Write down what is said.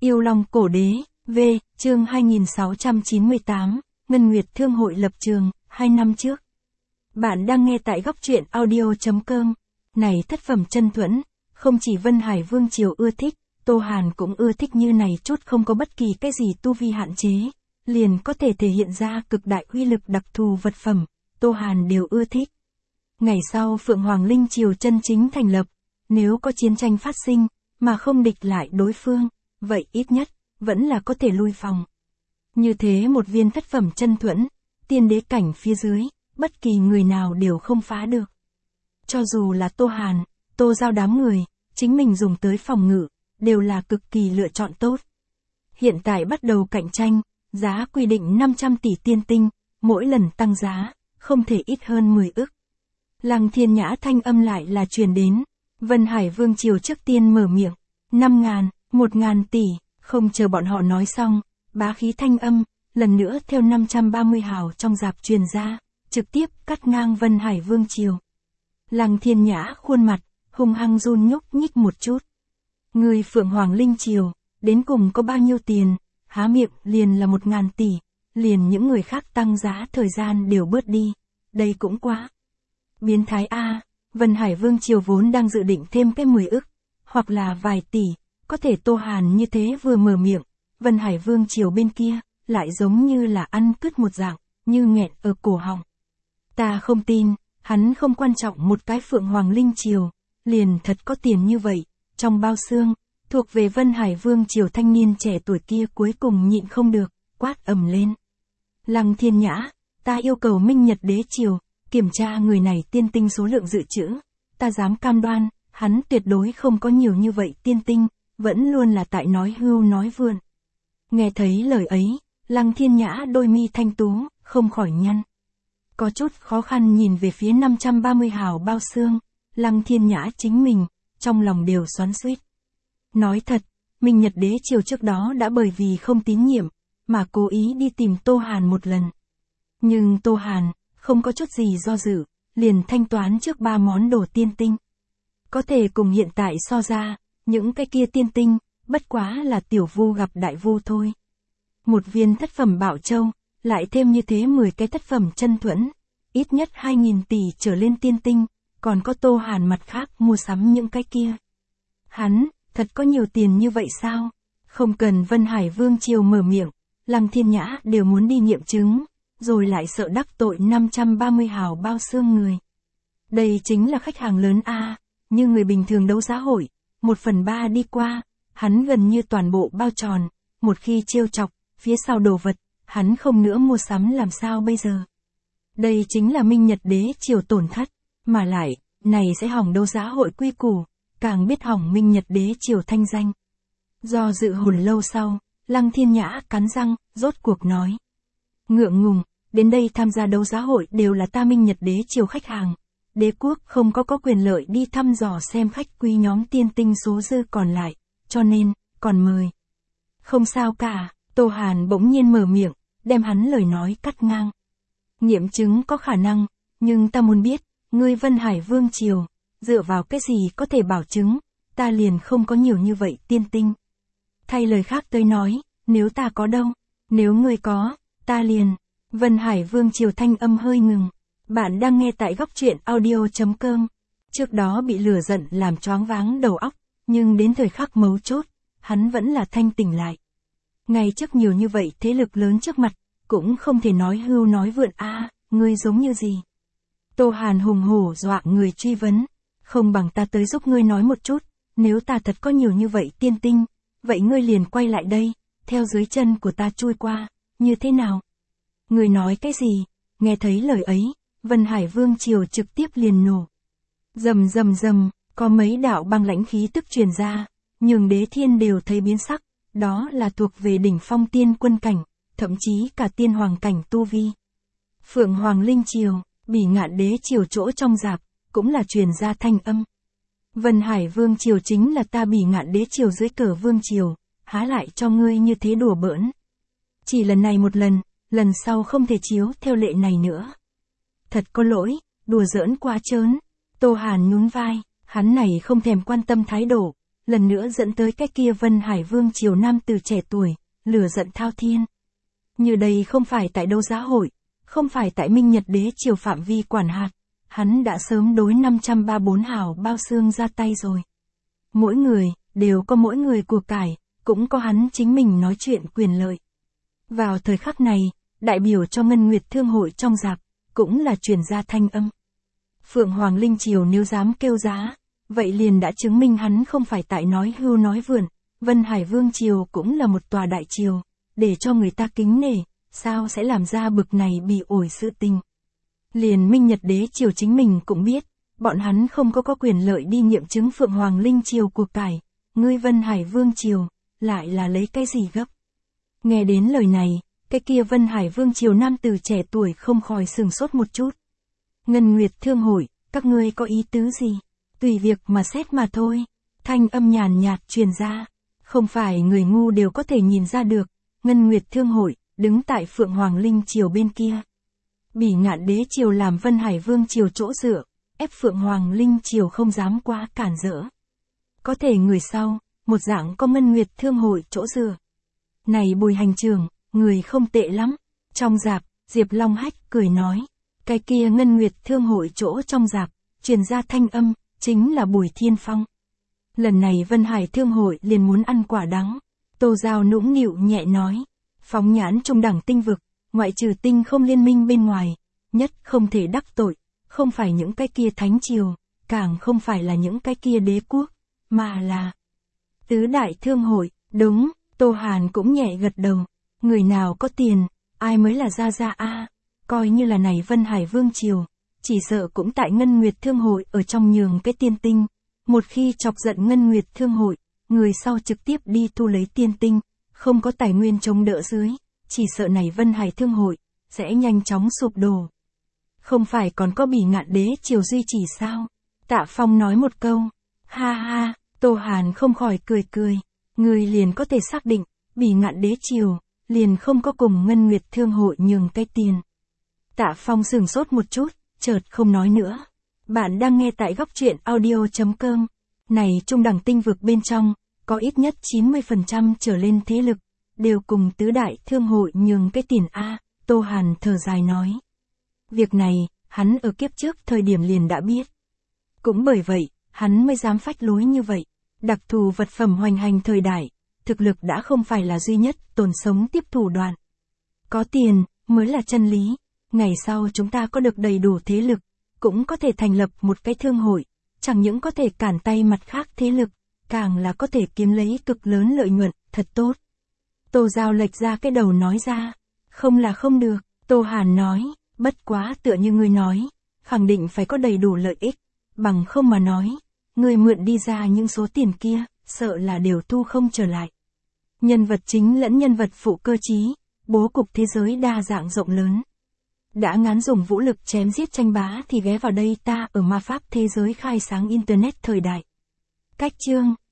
Yêu Long Cổ Đế, V, chương 2698, Ngân Nguyệt Thương hội lập trường, 2 năm trước. Bạn đang nghe tại góc truyện audio.com. Này thất phẩm chân thuẫn, không chỉ Vân Hải Vương Triều ưa thích, Tô Hàn cũng ưa thích như này chút không có bất kỳ cái gì tu vi hạn chế, liền có thể thể hiện ra cực đại uy lực đặc thù vật phẩm, Tô Hàn đều ưa thích. Ngày sau Phượng Hoàng Linh Triều chân chính thành lập, nếu có chiến tranh phát sinh, mà không địch lại đối phương, vậy ít nhất, vẫn là có thể lui phòng. Như thế một viên thất phẩm chân thuẫn, tiên đế cảnh phía dưới, bất kỳ người nào đều không phá được. Cho dù là Tô Hàn, Tô Giao đám người, chính mình dùng tới phòng ngự, đều là cực kỳ lựa chọn tốt. Hiện tại bắt đầu cạnh tranh, giá quy định 500 tỷ tiên tinh, mỗi lần tăng giá, không thể ít hơn 10 ức. Lăng Thiên Nhã thanh âm lại là truyền đến, Vân Hải Vương Triều trước tiên mở miệng, 5.000, 1.000 tỷ, không chờ bọn họ nói xong, bá khí thanh âm, lần nữa theo 530 hào trong dạp truyền ra, trực tiếp cắt ngang Vân Hải Vương Triều. Lăng Thiên Nhã khuôn mặt, hung hăng run nhúc nhích một chút. Người Phượng Hoàng Linh Triều, đến cùng có bao nhiêu tiền, há miệng liền là 1.000 tỷ, liền những người khác tăng giá thời gian đều bớt đi, đây cũng quá biến thái a. Vân Hải Vương Triều vốn đang dự định thêm cái 10 ức, hoặc là vài tỷ, có thể Tô Hàn như thế vừa mở miệng, Vân Hải Vương Triều bên kia, lại giống như là ăn cứt một dạng, như nghẹn ở cổ họng. Ta không tin, hắn không quan trọng một cái Phượng Hoàng Linh Triều, liền thật có tiền như vậy, trong bao xương, thuộc về Vân Hải Vương Triều thanh niên trẻ tuổi kia cuối cùng nhịn không được, quát ầm lên. Lăng Thiên Nhã, ta yêu cầu Minh Nhật Đế Triều, kiểm tra người này tiên tinh số lượng dự trữ, ta dám cam đoan, hắn tuyệt đối không có nhiều như vậy tiên tinh, vẫn luôn là tại nói hưu nói vượn. Nghe thấy lời ấy, Lăng Thiên Nhã đôi mi thanh tú, không khỏi nhăn. Có chút khó khăn nhìn về phía 530 hào bao xương, Lăng Thiên Nhã chính mình, trong lòng đều xoắn xuýt. Nói thật, Minh Nhật Đế Triều trước đó đã bởi vì không tín nhiệm, mà cố ý đi tìm Tô Hàn một lần. Nhưng Tô Hàn, không có chút gì do dự, liền thanh toán trước 3 món đồ tiên tinh. Có thể cùng hiện tại so ra, những cái kia tiên tinh, bất quá là tiểu vu gặp đại vu thôi. Một viên thất phẩm bảo châu, lại thêm như thế 10 cái thất phẩm chân thuẫn, ít nhất 2.000 tỷ trở lên tiên tinh, còn có Tô Hàn mặt khác mua sắm những cái kia. Hắn, thật có nhiều tiền như vậy sao? Không cần Vân Hải Vương Triều mở miệng, Lăng Thiên Nhã đều muốn đi nghiệm chứng, rồi lại sợ đắc tội 530 hào bao xương người. Đây chính là khách hàng lớn a, như người bình thường đấu giá hội, 1/3 đi qua, hắn gần như toàn bộ bao tròn, một khi trêu chọc, phía sau đồ vật, hắn không nữa mua sắm làm sao bây giờ. Đây chính là Minh Nhật Đế Triều tổn thất, mà lại, này sẽ hỏng đấu giá hội quy củ, càng biết hỏng Minh Nhật Đế Triều thanh danh. Do dự hồi lâu sau, Lăng Thiên Nhã cắn răng, rốt cuộc nói. Ngượng ngùng, đến đây tham gia đấu giá hội đều là ta Minh Nhật Đế Triều khách hàng. Đế quốc không có quyền lợi đi thăm dò xem khách quý nhóm tiên tinh số dư còn lại, cho nên, còn mời. Không sao cả, Tô Hàn bỗng nhiên mở miệng, đem hắn lời nói cắt ngang. Nghiệm chứng có khả năng, nhưng ta muốn biết, ngươi Vân Hải Vương Triều, dựa vào cái gì có thể bảo chứng, ta liền không có nhiều như vậy tiên tinh. Thay lời khác tới nói, nếu ta có đâu, nếu ngươi có, ta liền. Vân Hải Vương Triều thanh âm hơi ngừng. Bạn đang nghe tại góc truyện audio.com. Trước đó bị lửa giận làm choáng váng đầu óc, nhưng đến thời khắc mấu chốt, hắn vẫn là thanh tỉnh lại. Ngay trước nhiều như vậy thế lực lớn trước mặt, cũng không thể nói hưu nói vượn a, ngươi giống như gì. Tô Hàn hùng hổ dọa người truy vấn, không bằng ta tới giúp ngươi nói một chút, nếu ta thật có nhiều như vậy tiên tinh, vậy ngươi liền quay lại đây, theo dưới chân của ta chui qua, như thế nào? Ngươi nói cái gì? Nghe thấy lời ấy, Vân Hải Vương Triều trực tiếp liền nổ. Rầm rầm rầm, có mấy đạo băng lãnh khí tức truyền ra, nhường Đế Thiên đều thấy biến sắc, đó là thuộc về đỉnh phong tiên quân cảnh, thậm chí cả tiên hoàng cảnh tu vi. Phượng Hoàng Linh Triều, Bỉ Ngạn Đế Triều chỗ trong dạp, cũng là truyền ra thanh âm. Vân Hải Vương Triều chính là ta Bỉ Ngạn Đế Triều dưới cờ Vương Triều, há lại cho ngươi như thế đùa bỡn. Chỉ lần này một lần sau không thể chiếu theo lệ này nữa. Thật có lỗi, đùa giỡn quá trớn. Tô Hàn nhún vai, hắn này không thèm quan tâm thái độ, lần nữa dẫn tới cái kia Vân Hải Vương triều nam từ trẻ tuổi, lửa giận thao thiên. Như đây không phải tại đấu giá hội, không phải tại Minh Nhật đế triều phạm vi quản hạt, hắn đã sớm đối 534 hào bao xương ra tay rồi. Mỗi người, đều có mỗi người của cải, cũng có hắn chính mình nói chuyện quyền lợi. Vào thời khắc này, đại biểu cho Ngân Nguyệt Thương hội trong rạp, cũng là truyền ra thanh âm. Phượng Hoàng Linh Triều nếu dám kêu giá, vậy liền đã chứng minh hắn không phải tại nói hưu nói vượn, Vân Hải Vương Triều cũng là một tòa đại triều, để cho người ta kính nể, sao sẽ làm ra bực này bị ổi sự tình. Liền Minh Nhật đế triều chính mình cũng biết, bọn hắn không có quyền lợi đi nghiệm chứng Phượng Hoàng Linh Triều của cải, ngươi Vân Hải Vương Triều, lại là lấy cái gì gấp. Nghe đến lời này, cái kia Vân Hải Vương Triều nam từ trẻ tuổi không khỏi sừng sốt một chút. Ngân Nguyệt Thương hội, các ngươi có ý tứ gì? Tùy việc mà xét mà thôi. Thanh âm nhàn nhạt truyền ra. Không phải người ngu đều có thể nhìn ra được. Ngân Nguyệt Thương hội, đứng tại Phượng Hoàng Linh Triều bên kia. Bỉ Ngạn đế triều làm Vân Hải Vương Triều chỗ dựa, ép Phượng Hoàng Linh Triều không dám quá cản rỡ. Có thể người sau, một dạng có Ngân Nguyệt Thương hội chỗ dựa. Này Bùi hành trưởng, người không tệ lắm. Trong rạp, Diệp Long Hách cười nói. Cái kia Ngân Nguyệt Thương hội chỗ trong rạp, truyền ra thanh âm, chính là Bùi Thiên Phong. Lần này Vân Hải Thương hội liền muốn ăn quả đắng. Tô Giao nũng nịu nhẹ nói. Phóng nhãn trung đẳng tinh vực, ngoại trừ tinh không liên minh bên ngoài, nhất không thể đắc tội, không phải những cái kia thánh triều, càng không phải là những cái kia đế quốc, mà là tứ đại thương hội. Đúng, Tô Hàn cũng nhẹ gật đầu. Người nào có tiền, ai mới là gia a. Coi như là này Vân Hải Vương Triều, chỉ sợ cũng tại Ngân Nguyệt Thương hội ở trong nhường cái tiên tinh. Một khi chọc giận Ngân Nguyệt Thương hội, người sau trực tiếp đi thu lấy tiên tinh, không có tài nguyên chống đỡ dưới, chỉ sợ này Vân Hải Thương hội sẽ nhanh chóng sụp đổ. Không phải còn có Bỉ Ngạn đế triều duy trì sao? Tạ Phong nói một câu. Ha ha, Tô Hàn không khỏi cười cười. Người liền có thể xác định, Bỉ Ngạn đế triều liền không có cùng Ngân Nguyệt Thương hội nhường cái tiền. Tạ Phong sửng sốt một chút, chợt không nói nữa. Bạn đang nghe tại góc truyện audio.com. Này trung đẳng tinh vực bên trong, có ít nhất 90% trở lên thế lực, đều cùng tứ đại thương hội nhường cái tiền A, Tô Hàn thở dài nói. Việc này, hắn ở kiếp trước thời điểm liền đã biết. Cũng bởi vậy, hắn mới dám phách lối như vậy. Đặc thù vật phẩm hoành hành thời đại, thực lực đã không phải là duy nhất tồn sống tiếp thủ đoạn. Có tiền, mới là chân lý. Ngày sau chúng ta có được đầy đủ thế lực, cũng có thể thành lập một cái thương hội, chẳng những có thể cản tay mặt khác thế lực, càng là có thể kiếm lấy cực lớn lợi nhuận, thật tốt. Tô Giao lệch ra cái đầu nói ra, không là không được, Tô Hàn nói, bất quá tựa như ngươi nói, khẳng định phải có đầy đủ lợi ích, bằng không mà nói, ngươi mượn đi ra những số tiền kia, sợ là đều thu không trở lại. Nhân vật chính lẫn nhân vật phụ cơ trí, bố cục thế giới đa dạng rộng lớn. Đã ngán dùng vũ lực chém giết tranh bá thì ghé vào đây ta ở ma pháp thế giới khai sáng Internet thời đại. Cách chương